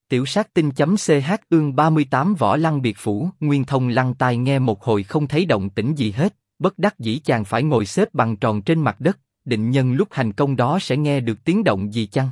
Tiểu sát tinh.ch ương 38 Võ Lăng biệt phủ. Nguyên Thông lăng tai nghe một hồi không thấy động tĩnh gì hết, bất đắc dĩ chàng phải ngồi xếp bằng tròn trên mặt đất, định nhân lúc hành công đó sẽ nghe được tiếng động gì chăng.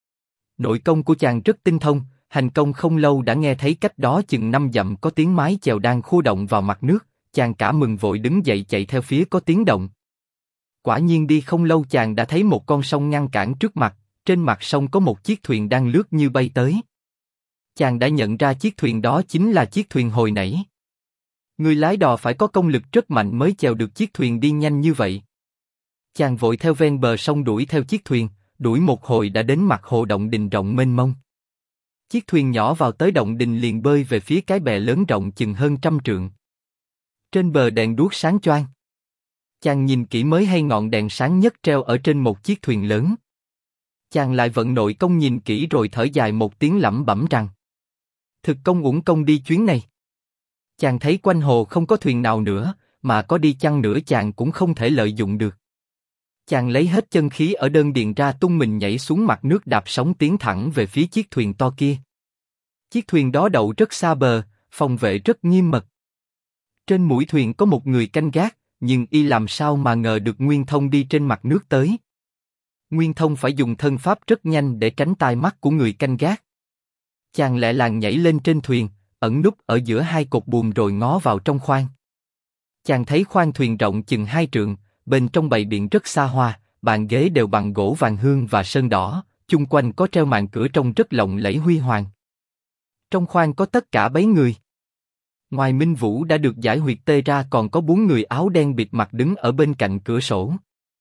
Nội công của chàng rất tinh thông, hành công không lâu đã nghe thấy cách đó chừng 5 dặm có tiếng mái chèo đang khu động vào mặt nước, chàng cả mừng vội đứng dậy chạy theo phía có tiếng động. Quả nhiên đi không lâu chàng đã thấy một con sông ngăn cản trước mặt, trên mặt sông có một chiếc thuyền đang lướt như bay tới. Chàng đã nhận ra chiếc thuyền đó chính là chiếc thuyền hồi nãy. Người lái đò phải có công lực rất mạnh mới chèo được chiếc thuyền đi nhanh như vậy. Chàng vội theo ven bờ sông đuổi theo chiếc thuyền, đuổi một hồi đã đến mặt hồ động đình rộng mênh mông. Chiếc thuyền nhỏ vào tới động đình liền bơi về phía cái bè lớn rộng chừng hơn 100 trượng. Trên bờ đèn đuốc sáng choang. Chàng nhìn kỹ mới hay ngọn đèn sáng nhất treo ở trên một chiếc thuyền lớn. Chàng lại vận nội công nhìn kỹ rồi thở dài một tiếng lẩm bẩm rằng: thực công uổng công đi chuyến này. Chàng thấy quanh hồ không có thuyền nào nữa, mà có đi chăng nữa chàng cũng không thể lợi dụng được. Chàng lấy hết chân khí ở đơn điền ra tung mình nhảy xuống mặt nước đạp sóng tiến thẳng về phía chiếc thuyền to kia. Chiếc thuyền đó đậu rất xa bờ, phòng vệ rất nghiêm mật. Trên mũi thuyền có một người canh gác, nhưng y làm sao mà ngờ được Nguyên Thông đi trên mặt nước tới. Nguyên Thông phải dùng thân pháp rất nhanh để tránh tai mắt của người canh gác. Chàng lẹ làng nhảy lên trên thuyền, ẩn núp ở giữa hai cột buồm rồi ngó vào trong khoang. Chàng thấy khoang thuyền rộng chừng 2 trượng, bên trong bày biện rất xa hoa, bàn ghế đều bằng gỗ vàng hương và sơn đỏ, chung quanh có treo màn cửa trông rất lộng lẫy huy hoàng. Trong khoang có tất cả 7 người. Ngoài Minh Vũ đã được giải huyệt tê ra còn có 4 người áo đen bịt mặt đứng ở bên cạnh cửa sổ.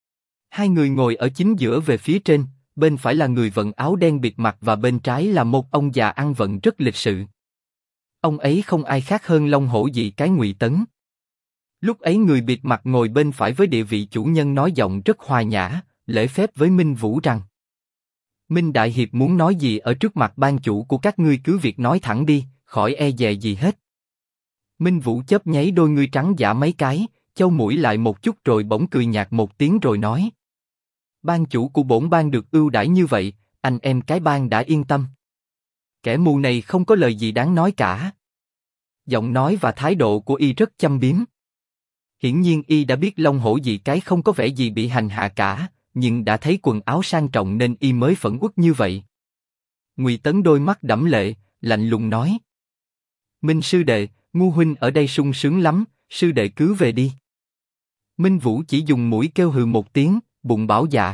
2 người ngồi ở chính giữa về phía trên, bên phải là người vận áo đen bịt mặt và bên trái là một ông già ăn vận rất lịch sự. Ông ấy không ai khác hơn Long Hổ Dị cái Ngụy Tấn. Lúc ấy người bịt mặt ngồi bên phải với địa vị chủ nhân nói giọng rất hòa nhã, lễ phép với Minh Vũ rằng: Minh Đại Hiệp muốn nói gì ở trước mặt ban chủ của các ngươi cứ việc nói thẳng đi, khỏi e dè gì hết. Minh Vũ chớp nháy đôi ngươi trắng dã mấy cái, châu mũi lại một chút rồi bỗng cười nhạt một tiếng rồi nói: ban chủ của bổn ban được ưu đãi như vậy, anh em cái ban đã yên tâm. Kẻ mù này không có lời gì đáng nói cả. Giọng nói và thái độ của y rất châm biếm. Hiển nhiên y đã biết Long Hổ Dị cái không có vẻ gì bị hành hạ cả, nhưng đã thấy quần áo sang trọng nên y mới phẫn uất như vậy. Ngụy Tấn đôi mắt đẫm lệ, lạnh lùng nói: Minh sư đệ, ngu huynh ở đây sung sướng lắm, sư đệ cứ về đi. Minh Vũ chỉ dùng mũi kêu hừ một tiếng, bụng bảo dạ.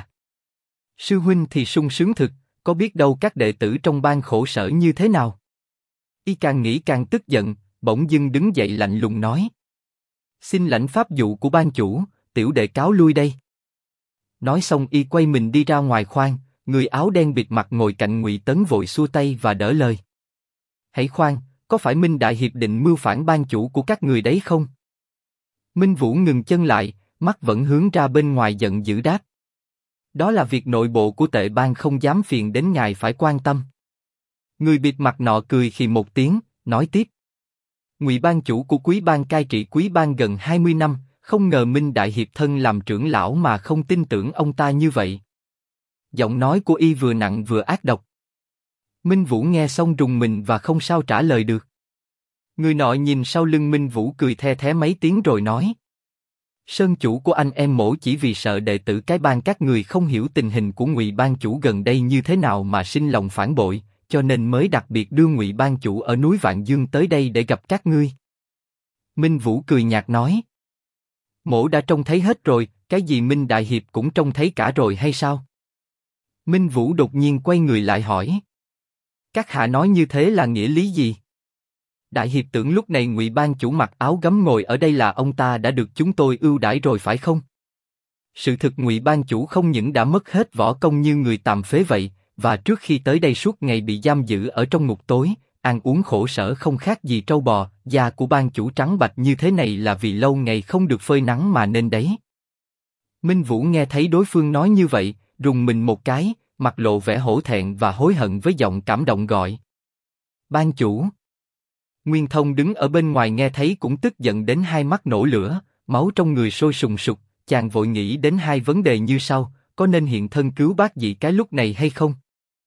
Sư huynh thì sung sướng thực, có biết đâu các đệ tử trong ban khổ sở như thế nào. Y càng nghĩ càng tức giận, bỗng dưng đứng dậy lạnh lùng nói: xin lãnh pháp dụ của ban chủ, tiểu đệ cáo lui đây. Nói xong y quay mình đi ra ngoài khoang, người áo đen bịt mặt ngồi cạnh Ngụy Tấn vội xua tay và đỡ lời. Hãy khoan, có phải Minh Đại Hiệp định mưu phản ban chủ của các người đấy không? Minh Vũ ngừng chân lại, mắt vẫn hướng ra bên ngoài giận dữ đáp: đó là việc nội bộ của tệ ban, không dám phiền đến ngài phải quan tâm. Người bịt mặt nọ cười khì một tiếng, nói tiếp: Ngụy ban chủ của Quý ban cai trị Quý ban gần 20 năm, không ngờ Minh Đại Hiệp thân làm trưởng lão mà không tin tưởng ông ta như vậy. Giọng nói của y vừa nặng vừa ác độc. Minh Vũ nghe xong rùng mình và không sao trả lời được. Người nọ nhìn sau lưng Minh Vũ cười the thé mấy tiếng rồi nói: Sơn chủ của anh em mổ chỉ vì sợ đệ tử cái ban các người không hiểu tình hình của Ngụy ban chủ gần đây như thế nào mà sinh lòng phản bội, cho nên mới đặc biệt đưa Ngụy ban chủ ở núi Vạn Dương tới đây để gặp các ngươi. Minh Vũ cười nhạt nói: Mổ đã trông thấy hết rồi, cái gì Minh Đại Hiệp cũng trông thấy cả rồi hay sao? Minh Vũ đột nhiên quay người lại hỏi: các hạ nói như thế là nghĩa lý gì? Đại Hiệp tưởng lúc này Ngụy ban chủ mặc áo gấm ngồi ở đây là ông ta đã được chúng tôi ưu đãi rồi phải không? Sự thực Ngụy ban chủ không những đã mất hết võ công như người tàm phế vậy, và trước khi tới đây suốt ngày bị giam giữ ở trong ngục tối, ăn uống khổ sở không khác gì trâu bò, da của ban chủ trắng bạch như thế này là vì lâu ngày không được phơi nắng mà nên đấy. Minh Vũ nghe thấy đối phương nói như vậy, rùng mình một cái, mặt lộ vẻ hổ thẹn và hối hận với giọng cảm động gọi: ban chủ. Nguyên Thông đứng ở bên ngoài nghe thấy cũng tức giận đến hai mắt nổ lửa, máu trong người sôi sùng sục, chàng vội nghĩ đến hai vấn đề như sau: có nên hiện thân cứu bác dị cái lúc này hay không?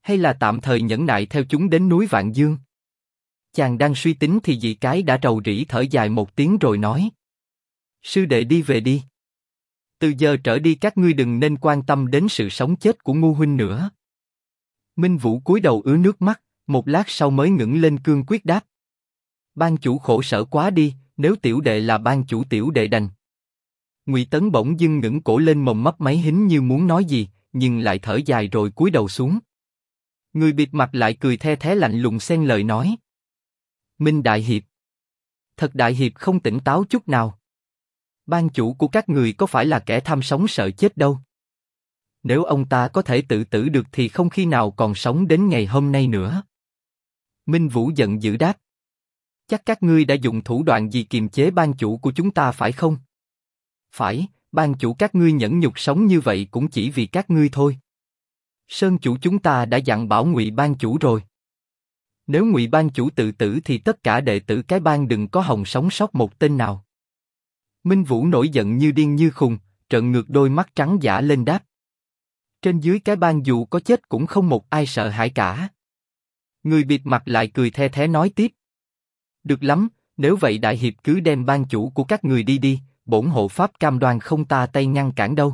Hay là tạm thời nhẫn nại theo chúng đến núi Vạn Dương? Chàng đang suy tính thì dị cái đã rầu rĩ thở dài một tiếng rồi nói. Sư đệ đi về đi. Từ giờ trở đi các ngươi đừng nên quan tâm đến sự sống chết của Ngu huynh nữa. Minh Vũ cúi đầu ứa nước mắt, một lát sau mới ngẩng lên cương quyết đáp. Ban chủ khổ sở quá đi, nếu tiểu đệ là ban chủ tiểu đệ đành. Ngụy Tấn bỗng dưng ngẩng cổ lên mồm mấp máy hính như muốn nói gì, nhưng lại thở dài rồi cúi đầu xuống. Người bịt mặt lại cười the thé lạnh lùng xen lời nói. Minh Đại Hiệp. Thật Đại Hiệp không tỉnh táo chút nào. Ban chủ của các người có phải là kẻ tham sống sợ chết đâu. Nếu ông ta có thể tự tử được thì không khi nào còn sống đến ngày hôm nay nữa. Minh Vũ giận dữ đáp. Chắc các ngươi đã dùng thủ đoạn gì kiềm chế ban chủ của chúng ta phải không? Phải, ban chủ các ngươi nhẫn nhục sống như vậy cũng chỉ vì các ngươi thôi. Sơn chủ chúng ta đã dặn bảo Ngụy ban chủ rồi. Nếu Ngụy ban chủ tự tử thì tất cả đệ tử cái bang đừng có hòng sống sót một tên nào. Minh Vũ nổi giận như điên như khùng, trợn ngược đôi mắt trắng dã lên đáp. Trên dưới cái bang dù có chết cũng không một ai sợ hãi cả. Người bịt mặt lại cười the thé nói tiếp. Được lắm, nếu vậy Đại Hiệp cứ đem ban chủ của các người đi đi, bổn hộ pháp cam đoan không ta tay ngăn cản đâu.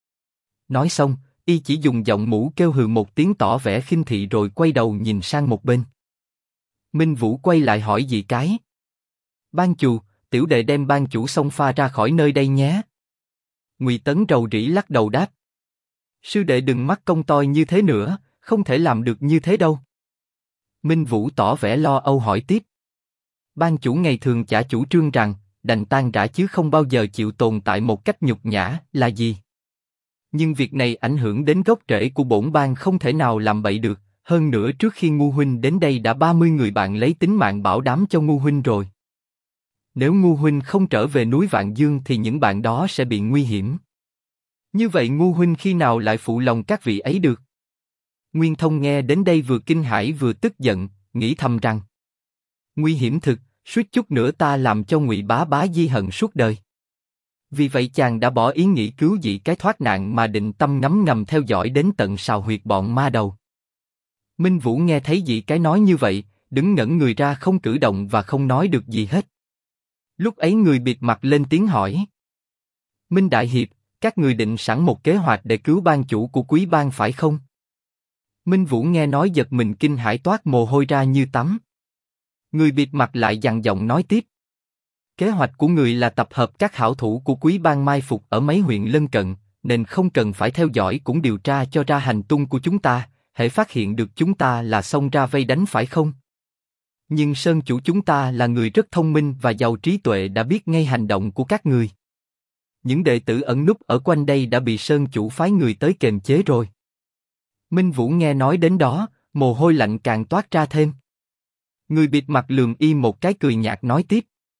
Nói xong, y chỉ dùng giọng mũ kêu hừ một tiếng tỏ vẻ khinh thị rồi quay đầu nhìn sang một bên. Minh Vũ quay lại hỏi dị cái. Ban chủ, tiểu đệ đem ban chủ xông pha ra khỏi nơi đây nhé. Ngụy Tấn rầu rĩ lắc đầu đáp. Sư đệ đừng mắc công toi như thế nữa, không thể làm được như thế đâu. Minh Vũ tỏ vẻ lo âu hỏi tiếp. Ban chủ ngày thường chả chủ trương rằng, đành tan rã chứ không bao giờ chịu tồn tại một cách nhục nhã, là gì? Nhưng việc này ảnh hưởng đến gốc rễ của bổn bang không thể nào làm bậy được, hơn nữa trước khi Ngu huynh đến đây đã 30 người bạn lấy tính mạng bảo đảm cho Ngu huynh rồi. Nếu Ngu huynh không trở về núi Vạn Dương thì những bạn đó sẽ bị nguy hiểm. Như vậy Ngu huynh khi nào lại phụ lòng các vị ấy được? Nguyên Thông nghe đến đây vừa kinh hãi vừa tức giận, nghĩ thầm rằng nguy hiểm thực, suýt chút nữa ta làm cho Ngụy Bá Bá di hận suốt đời. Vì vậy chàng đã bỏ ý nghĩ cứu dị cái thoát nạn mà định tâm ngấm ngầm theo dõi đến tận sào huyệt bọn ma đầu. Minh Vũ nghe thấy dị cái nói như vậy, đứng ngẩn người ra không cử động và không nói được gì hết. Lúc ấy người bịt mặt lên tiếng hỏi. Minh Đại Hiệp, các người định sẵn một kế hoạch để cứu ban chủ của quý bang phải không? Minh Vũ nghe nói giật mình kinh hãi toát mồ hôi ra như tắm. Người bịt mặt lại dằn giọng nói tiếp. Kế hoạch của người là tập hợp các hảo thủ của quý bang mai phục ở mấy huyện lân cận, nên không cần phải theo dõi cũng điều tra cho ra hành tung của chúng ta, hễ phát hiện được chúng ta là xông ra vây đánh phải không? Nhưng Sơn chủ chúng ta là người rất thông minh và giàu trí tuệ đã biết ngay hành động của các người. Những đệ tử ẩn núp ở quanh đây đã bị Sơn chủ phái người tới kiềm chế rồi. Minh Vũ nghe nói đến đó, mồ hôi lạnh càng toát ra thêm. Người bịt mặt lườm y một cái cười nhạt nói tiếp.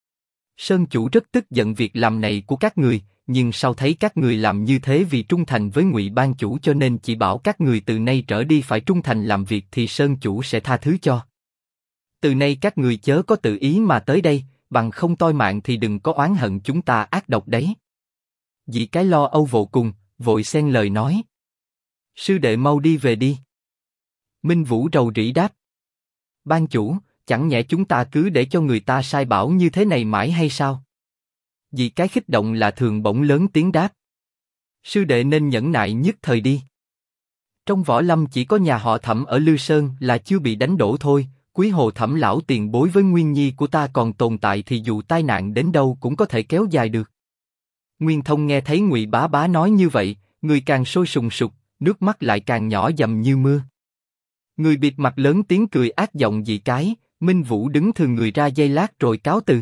Sơn chủ rất tức giận việc làm này của các người, nhưng sau thấy các người làm như thế vì trung thành với Ngụy ban chủ cho nên chỉ bảo các người từ nay trở đi phải trung thành làm việc thì Sơn chủ sẽ tha thứ cho. Từ nay các người chớ có tự ý mà tới đây, bằng không toi mạng thì đừng có oán hận chúng ta ác độc đấy. Dị cái lo âu vô cùng, vội xen lời nói. Sư đệ mau đi về đi. Minh Vũ rầu rĩ đáp. Ban chủ, chẳng nhẽ chúng ta cứ để cho người ta sai bảo như thế này mãi hay sao? Dị cái khích động là thường bỗng lớn tiếng đáp. Sư đệ nên nhẫn nại nhất thời đi. Trong võ lâm chỉ có nhà họ Thẩm ở Lư Sơn là chưa bị đánh đổ thôi, Quý Hồ Thẩm lão tiền bối với Nguyên Nhi của ta còn tồn tại thì dù tai nạn đến đâu cũng có thể kéo dài được. Nguyên Thông nghe thấy Ngụy Bá Bá nói như vậy, người càng sôi sùng sục, nước mắt lại càng nhỏ dầm như mưa. Người bịt mặt lớn tiếng cười ác giọng dị cái, Minh Vũ đứng thường người ra giây lát rồi cáo từ.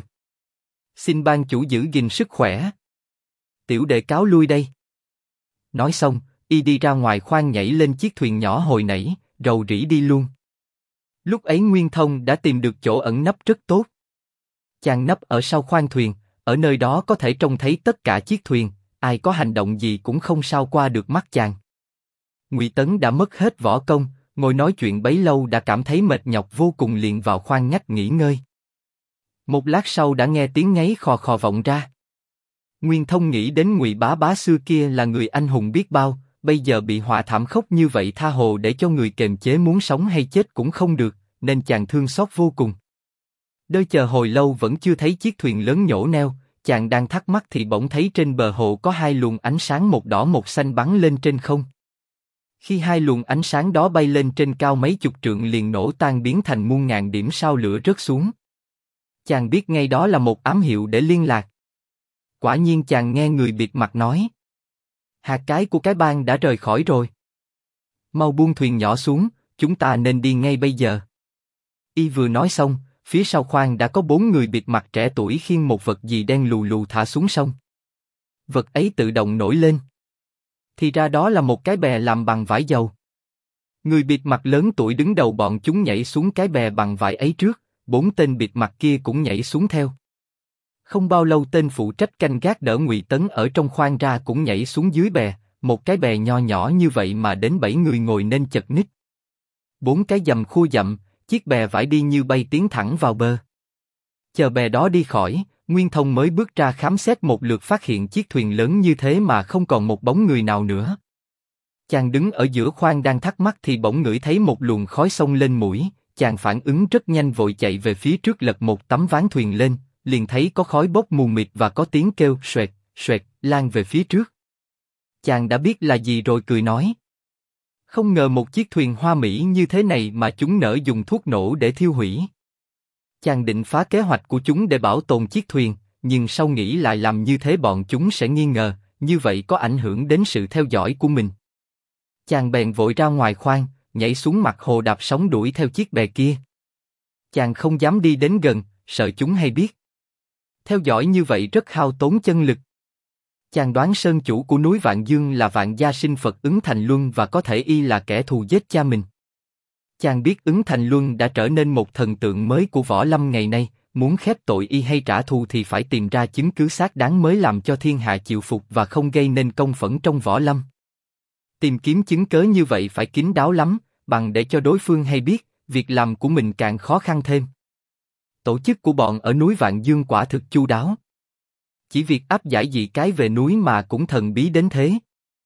Xin ban chủ giữ gìn sức khỏe. Tiểu đệ cáo lui đây. Nói xong, y đi ra ngoài khoang nhảy lên chiếc thuyền nhỏ hồi nãy, rầu rĩ đi luôn. Lúc ấy Nguyên Thông đã tìm được chỗ ẩn nấp rất tốt. Chàng nấp ở sau khoang thuyền, ở nơi đó có thể trông thấy tất cả chiếc thuyền, ai có hành động gì cũng không sao qua được mắt chàng. Ngụy Tấn đã mất hết võ công, ngồi nói chuyện bấy lâu đã cảm thấy mệt nhọc vô cùng liền vào khoang ngách nghỉ ngơi. Một lát sau đã nghe tiếng ngáy khò khò vọng ra. Nguyên Thông nghĩ đến Ngụy Bá Bá xưa kia là người anh hùng biết bao, bây giờ bị họa thảm khốc như vậy tha hồ để cho người kềm chế muốn sống hay chết cũng không được, nên chàng thương xót vô cùng. Đợi chờ hồi lâu vẫn chưa thấy chiếc thuyền lớn nhổ neo, chàng đang thắc mắc thì bỗng thấy trên bờ hồ có hai luồng ánh sáng một đỏ một xanh bắn lên trên không. Khi hai luồng ánh sáng đó bay lên trên cao mấy chục trượng liền nổ tan biến thành muôn ngàn điểm sao lửa rớt xuống. Chàng biết ngay đó là một ám hiệu để liên lạc. Quả nhiên chàng nghe người bịt mặt nói: hạt cái của cái bang đã rời khỏi rồi. Mau buông thuyền nhỏ xuống, chúng ta nên đi ngay bây giờ. Y vừa nói xong, phía sau khoang đã có 4 người bịt mặt trẻ tuổi khiêng một vật gì đen lù lù thả xuống sông. Vật ấy tự động nổi lên. Thì ra đó là một cái bè làm bằng vải dầu. Người bịt mặt lớn tuổi đứng đầu bọn chúng nhảy xuống cái bè bằng vải ấy trước, 4 tên bịt mặt kia cũng nhảy xuống theo. Không bao lâu tên phụ trách canh gác đỡ Ngụy Tấn ở trong khoang ra cũng nhảy xuống dưới bè, một cái bè nho nhỏ như vậy mà đến 7 người ngồi nên chật ních. 4 cái dầm khua dậm, chiếc bè vải đi như bay tiến thẳng vào bờ. Chờ bè đó đi khỏi, Nguyên Thông mới bước ra khám xét một lượt phát hiện chiếc thuyền lớn như thế mà không còn một bóng người nào nữa. Chàng đứng ở giữa khoang đang thắc mắc thì bỗng ngửi thấy một luồng khói xông lên mũi, chàng phản ứng rất nhanh vội chạy về phía trước lật một tấm ván thuyền lên, liền thấy có khói bốc mù mịt và có tiếng kêu xoẹt, xoẹt, lan về phía trước. Chàng đã biết là gì rồi cười nói: không ngờ một chiếc thuyền hoa mỹ như thế này mà chúng nỡ dùng thuốc nổ để thiêu hủy. Chàng định phá kế hoạch của chúng để bảo tồn chiếc thuyền, nhưng sau nghĩ lại làm như thế bọn chúng sẽ nghi ngờ, như vậy có ảnh hưởng đến sự theo dõi của mình. Chàng bèn vội ra ngoài khoang, nhảy xuống mặt hồ đạp sóng đuổi theo chiếc bè kia. Chàng không dám đi đến gần, sợ chúng hay biết. Theo dõi như vậy rất hao tốn chân lực. Chàng đoán sơn chủ của núi Vạn Dương là Vạn Gia Sinh Phật Ứng Thành Luân và có thể y là kẻ thù giết cha mình. Chàng biết Ứng Thành Luân đã trở nên một thần tượng mới của võ lâm ngày nay, muốn khép tội y hay trả thù thì phải tìm ra chứng cứ xác đáng mới làm cho thiên hạ chịu phục và không gây nên công phẫn trong võ lâm. Tìm kiếm chứng cớ như vậy phải kín đáo lắm, bằng để cho đối phương hay biết, việc làm của mình càng khó khăn thêm. Tổ chức của bọn ở núi Vạn Dương quả thực chu đáo. Chỉ việc áp giải dị cái về núi mà cũng thần bí đến thế.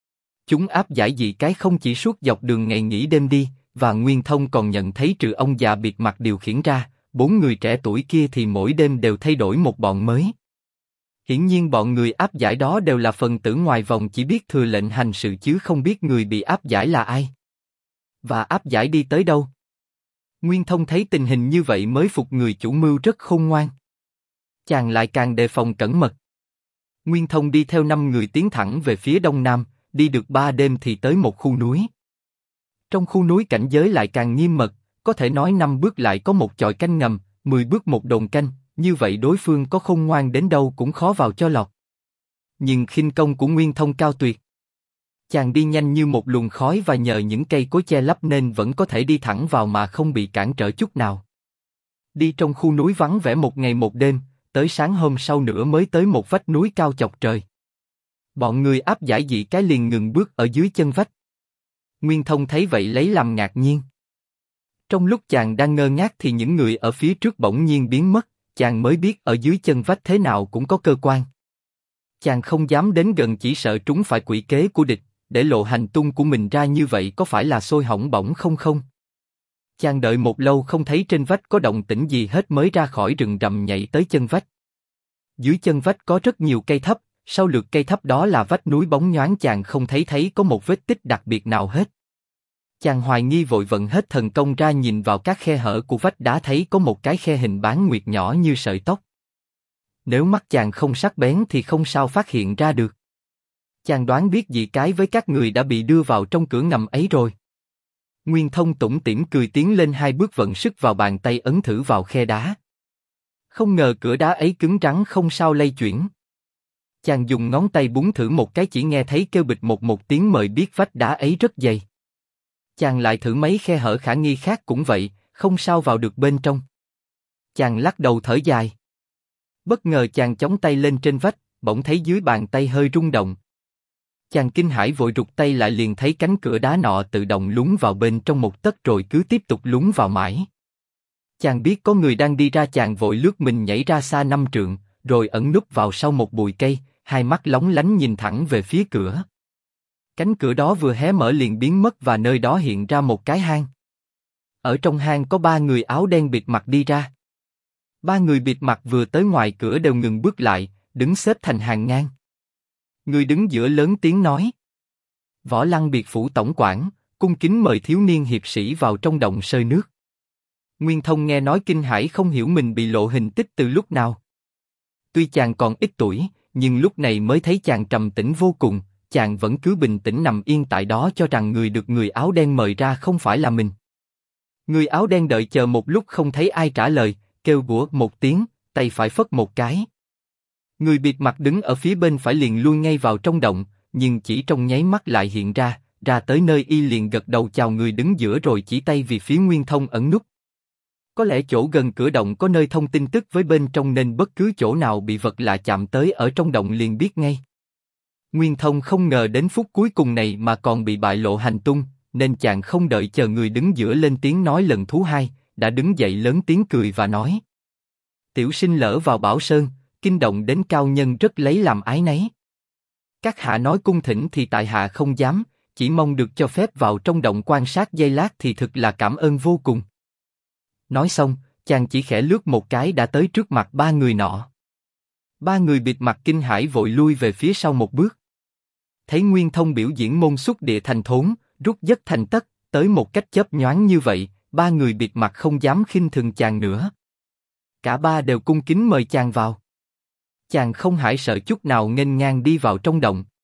Chúng áp giải dị cái không chỉ suốt dọc đường ngày nghỉ đêm đi, và Nguyên Thông còn nhận thấy trừ ông già bịt mặt điều khiển ra, 4 người trẻ tuổi kia thì mỗi đêm đều thay đổi một bọn mới. Hiển nhiên bọn người áp giải đó đều là phần tử ngoài vòng chỉ biết thừa lệnh hành sự chứ không biết người bị áp giải là ai. Và áp giải đi tới đâu. Nguyên Thông thấy tình hình như vậy mới phục người chủ mưu rất khôn ngoan. Chàng lại càng đề phòng cẩn mật. Nguyên Thông đi theo 5 người tiến thẳng về phía đông nam, đi được 3 đêm thì tới một khu núi. Trong khu núi cảnh giới lại càng nghiêm mật, có thể nói 5 bước lại có một chòi canh ngầm, 10 bước một đồn canh, như vậy đối phương có khôn ngoan đến đâu cũng khó vào cho lọt. Nhưng khinh công của Nguyên Thông cao tuyệt. Chàng đi nhanh như một luồng khói và nhờ những cây cối che lấp nên vẫn có thể đi thẳng vào mà không bị cản trở chút nào. Đi trong khu núi vắng vẻ một ngày một đêm, tới sáng hôm sau nữa mới tới một vách núi cao chọc trời. Bọn người áp giải dị cái liền ngừng bước ở dưới chân vách. Nguyên Thông thấy vậy lấy làm ngạc nhiên. Trong lúc chàng đang ngơ ngác thì những người ở phía trước bỗng nhiên biến mất, chàng mới biết ở dưới chân vách thế nào cũng có cơ quan. Chàng không dám đến gần chỉ sợ trúng phải quỷ kế của địch, để lộ hành tung của mình ra như vậy có phải là xôi hỏng bỏng không? Chàng đợi một lâu không thấy trên vách có động tĩnh gì hết mới ra khỏi rừng rậm nhảy tới chân vách. Dưới chân vách có rất nhiều cây thấp, sau lượt cây thấp đó là vách núi bóng nhoáng chàng không thấy có một vết tích đặc biệt nào hết. Chàng hoài nghi vội vận hết thần công ra nhìn vào các khe hở của vách đá thấy có một cái khe hình bán nguyệt nhỏ như sợi tóc. Nếu mắt chàng không sắc bén thì không sao phát hiện ra được. Chàng đoán biết dị cái với các người đã bị đưa vào trong cửa ngầm ấy rồi. Nguyên Thông tủm tỉm cười tiến lên 2 bước vận sức vào bàn tay ấn thử vào khe đá. Không ngờ cửa đá ấy cứng rắn không sao lay chuyển. Chàng dùng ngón tay búng thử một cái chỉ nghe thấy kêu bịch một tiếng mời biết vách đá ấy rất dày. Chàng lại thử mấy khe hở khả nghi khác cũng vậy, không sao vào được bên trong. Chàng lắc đầu thở dài. Bất ngờ chàng chống tay lên trên vách, bỗng thấy dưới bàn tay hơi rung động. Chàng kinh hãi vội rụt tay lại liền thấy cánh cửa đá nọ tự động lún vào bên trong một tấc rồi cứ tiếp tục lún vào mãi. Chàng biết có người đang đi ra chàng vội lướt mình nhảy ra xa 5 trượng, rồi ẩn núp vào sau một bụi cây, hai mắt lóng lánh nhìn thẳng về phía cửa. Cánh cửa đó vừa hé mở liền biến mất và nơi đó hiện ra một cái hang. Ở trong hang có 3 người áo đen bịt mặt đi ra. 3 người bịt mặt vừa tới ngoài cửa đều ngừng bước lại, đứng xếp thành hàng ngang. Người đứng giữa lớn tiếng nói: Võ Lăng biệt phủ tổng quản, cung kính mời thiếu niên hiệp sĩ vào trong động sơi nước. Nguyên Thông nghe nói kinh hãi không hiểu mình bị lộ hình tích từ lúc nào. Tuy chàng còn ít tuổi, nhưng lúc này mới thấy chàng trầm tĩnh vô cùng, chàng vẫn cứ bình tĩnh nằm yên tại đó cho rằng người được người áo đen mời ra không phải là mình. Người áo đen đợi chờ một lúc không thấy ai trả lời, kêu bủa một tiếng, tay phải phất một cái. Người bịt mặt đứng ở phía bên phải liền lui ngay vào trong động, nhưng chỉ trong nháy mắt lại hiện ra tới nơi y liền gật đầu chào người đứng giữa rồi chỉ tay về phía Nguyên Thông ẩn núp. Có lẽ chỗ gần cửa động có nơi thông tin tức với bên trong nên bất cứ chỗ nào bị vật lạ chạm tới ở trong động liền biết ngay. Nguyên Thông không ngờ đến phút cuối cùng này mà còn bị bại lộ hành tung, nên chàng không đợi chờ người đứng giữa lên tiếng nói lần thứ hai, đã đứng dậy lớn tiếng cười và nói: Tiểu sinh lỡ vào Bảo Sơn, kinh động đến cao nhân rất lấy làm ái nấy. Các hạ nói cung thỉnh thì tại hạ không dám, chỉ mong được cho phép vào trong động quan sát giây lát thì thực là cảm ơn vô cùng. Nói xong, chàng chỉ khẽ lướt một cái đã tới trước mặt 3 người nọ. 3 người bịt mặt kinh hãi vội lui về phía sau một bước. Thấy Nguyên Thông biểu diễn môn xuất địa thành thốn, rút dất thành tất, tới một cách chớp nhoáng như vậy, 3 người bịt mặt không dám khinh thường chàng nữa. Cả 3 đều cung kính mời chàng vào. Chàng không hãi sợ chút nào nghênh ngang đi vào trong động.